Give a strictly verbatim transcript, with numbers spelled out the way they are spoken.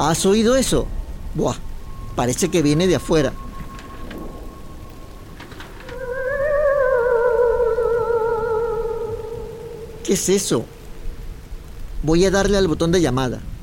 ¿Has oído eso? Buah, parece que viene de afuera. ¿Qué es eso? Voy a darle al botón de llamada.